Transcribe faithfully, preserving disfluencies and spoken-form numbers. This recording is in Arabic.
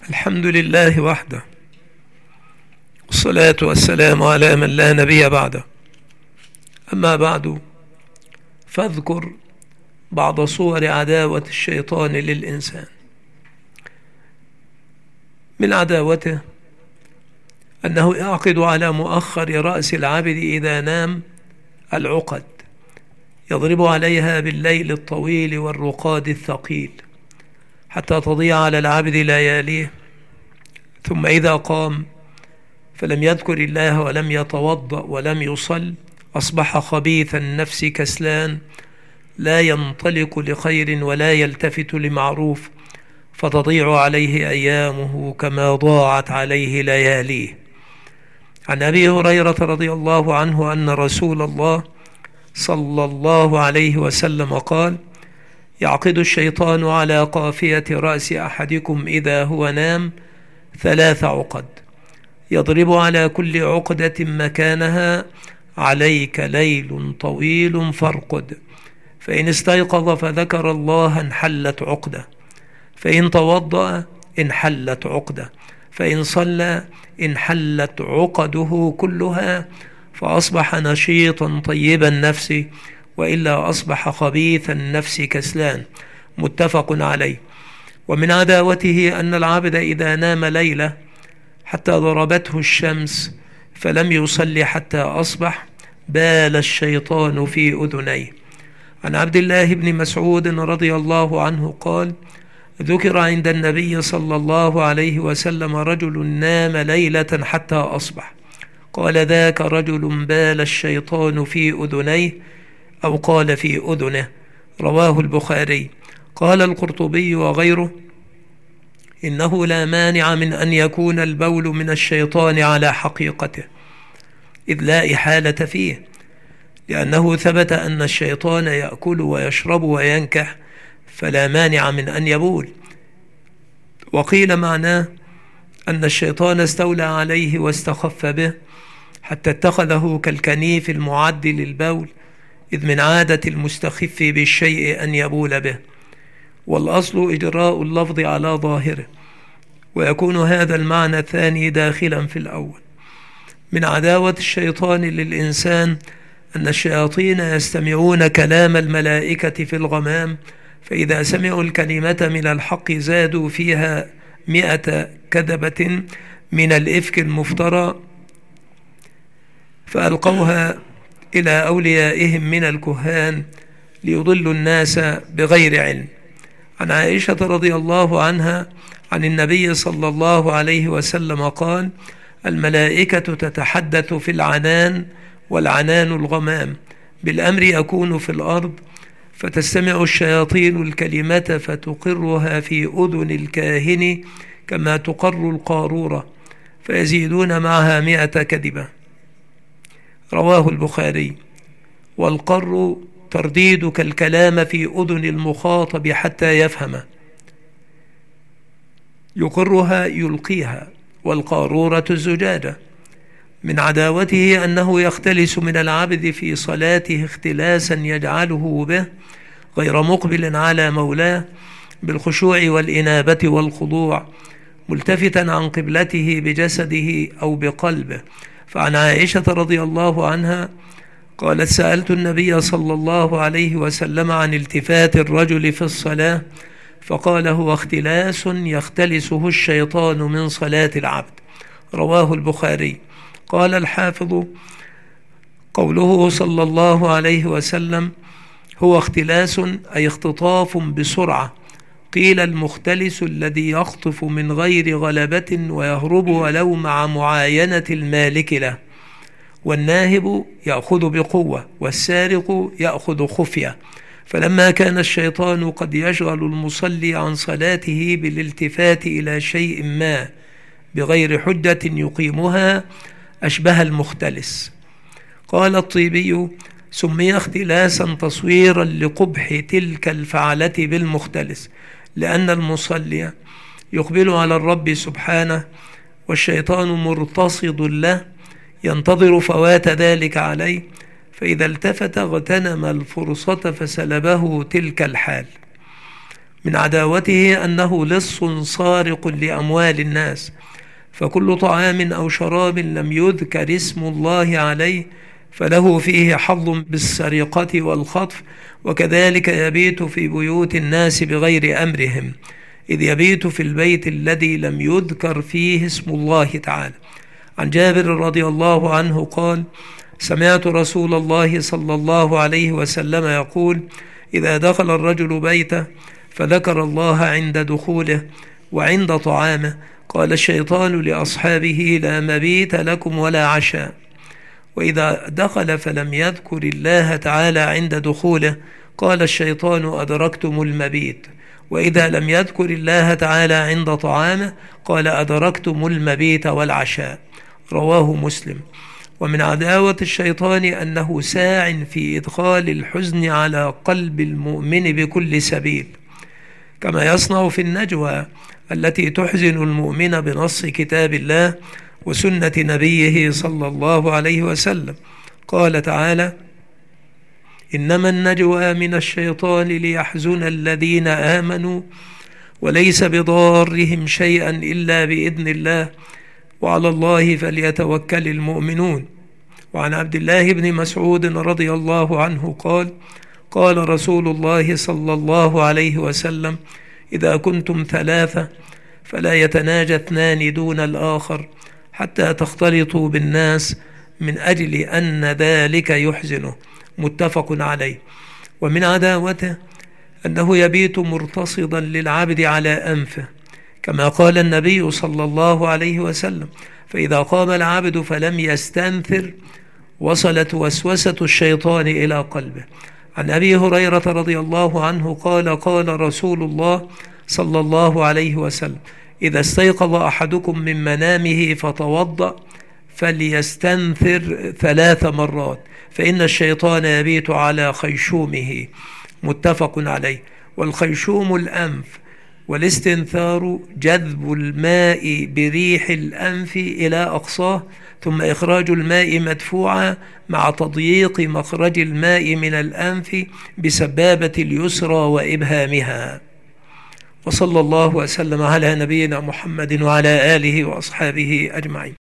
الحمد لله وحده، والصلاة والسلام على من لا نبي بعده. أما بعد، فاذكر بعض صور عداوة الشيطان للإنسان. من عداوته أنه يعقد على مؤخر رأس العبد إذا نام العقد، يضرب عليها بالليل الطويل والرقاد الثقيل حتى تضيع على العبد لياليه، ثم إذا قام فلم يذكر الله ولم يتوضأ ولم يصل أصبح خبيث النفس كسلان، لا ينطلق لخير ولا يلتفت لمعروف، فتضيع عليه أيامه كما ضاعت عليه لياليه. عن أبي هريرة رضي الله عنه أن رسول الله صلى الله عليه وسلم قال: يعقد الشيطان على قافية رأس أحدكم إذا هو نام ثلاث عقد، يضرب على كل عقدة مكانها: عليك ليل طويل فارقد، فإن استيقظ فذكر الله انحلت عقدة، فإن توضأ انحلت عقدة، فإن صلى انحلت عقده كلها، فأصبح نشيطا طيب النفس، وإلا أصبح خبيث النفس كسلان. متفق عليه. ومن عداوته أن العبد إذا نام ليلة حتى ضربته الشمس فلم يصلي حتى أصبح بال الشيطان في أذنيه. عن عبد الله بن مسعود رضي الله عنه قال: ذكر عند النبي صلى الله عليه وسلم رجل نام ليلة حتى أصبح، قال: ذاك رجل بال الشيطان في أذنيه، أو قال في أذنه. رواه البخاري. قال القرطبي وغيره: إنه لا مانع من أن يكون البول من الشيطان على حقيقته، إذ لا إحالة فيه، لأنه ثبت أن الشيطان يأكل ويشرب وينكح، فلا مانع من أن يبول. وقيل معناه أن الشيطان استولى عليه واستخف به حتى اتخذه كالكنيف المعد للبول، إذ من عادة المستخف بالشيء أن يبول به، والأصل إجراء اللفظ على ظاهره، ويكون هذا المعنى الثاني داخلا في الأول. من عداوة الشيطان للإنسان أن الشياطين يستمعون كلام الملائكة في الغمام، فإذا سمعوا الكلمة من الحق زادوا فيها مئة كذبة من الإفك المفترى، فألقوها إلى أوليائهم من الكهان ليضلوا الناس بغير علم. عن عائشة رضي الله عنها عن النبي صلى الله عليه وسلم قال: الملائكة تتحدث في العنان، والعنان الغمام، بالأمر يكون في الأرض، فتستمع الشياطين الكلمة فتقرها في أذن الكاهن كما تقر القارورة، فيزيدون معها مئة كذبة. رواه البخاري. والقر ترديدك الكلام في أذن المخاطب حتى يفهم، يقرها يلقيها، والقارورة الزجاجة. من عداوته أنه يختلس من العبد في صلاته اختلاسا يجعله به غير مقبل على مولاه بالخشوع والإنابة والخضوع، ملتفتا عن قبلته بجسده أو بقلبه. فعن عائشة رضي الله عنها قالت: سألت النبي صلى الله عليه وسلم عن التفات الرجل في الصلاة، فقال: هو اختلاس يختلسه الشيطان من صلاة العبد. رواه البخاري. قال الحافظ: قوله صلى الله عليه وسلم هو اختلاس أي اختطاف بسرعة. قيل المختلس الذي يخطف من غير غلبة ويهرب ولو مع معاينة المالك له، والناهب يأخذ بقوة، والسارق يأخذ خفية. فلما كان الشيطان قد يشغل المصلي عن صلاته بالالتفات إلى شيء ما بغير حجة يقيمها، أشبه المختلس. قال الطيبي: سمي اختلاسا تصويرا لقبح تلك الفعلة بالمختلس، لأن المصلي يقبل على الرب سبحانه، والشيطان مرتصد له ينتظر فوات ذلك عليه، فإذا التفت اغتنم الفرصة فسلبه تلك الحال. من عداوته أنه لص سارق لأموال الناس، فكل طعام أو شراب لم يذكر اسم الله عليه فله فيه حظ بالسرقة والخطف، وكذلك يبيت في بيوت الناس بغير أمرهم، إذ يبيت في البيت الذي لم يذكر فيه اسم الله تعالى. عن جابر رضي الله عنه قال: سمعت رسول الله صلى الله عليه وسلم يقول: إذا دخل الرجل بيته فذكر الله عند دخوله وعند طعامه قال الشيطان لأصحابه: لا مبيت لكم ولا عشاء. وإذا دخل فلم يذكر الله تعالى عند دخوله قال الشيطان: أدركتم المبيت. وإذا لم يذكر الله تعالى عند طعامه قال: أدركتم المبيت والعشاء. رواه مسلم. ومن عداوة الشيطان أنه ساع في إدخال الحزن على قلب المؤمن بكل سبيل، كما يصنع في النجوى التي تحزن المؤمن بنص كتاب الله وسنة نبيه صلى الله عليه وسلم. قال تعالى: إنما النجوى من الشيطان ليحزن الذين آمنوا وليس بضارهم شيئا إلا بإذن الله وعلى الله فليتوكل المؤمنون. وعن عبد الله بن مسعود رضي الله عنه قال: قال رسول الله صلى الله عليه وسلم: إذا كنتم ثلاثة فلا يتناجى اثنان دون الآخر حتى تختلطوا بالناس من أجل أن ذلك يحزنه. متفق عليه. ومن عداوته أنه يبيت مرتصدا للعبد على أنفه، كما قال النبي صلى الله عليه وسلم: فإذا قام العبد فلم يستنثر وصلت وسوسة الشيطان إلى قلبه. عن أبي هريرة رضي الله عنه قال: قال رسول الله صلى الله عليه وسلم: إذا استيقظ أحدكم من منامه فتوضأ فليستنثر ثلاث مرات فإن الشيطان يبيت على خيشومه. متفق عليه. والخيشوم الأنف، والاستنثار جذب الماء بريح الأنف إلى أقصاه ثم إخراج الماء مدفوعا مع تضييق مخرج الماء من الأنف بسبابة اليسرى وإبهامها. وصلى الله وسلم على نبينا محمد وعلى آله وأصحابه أجمعين.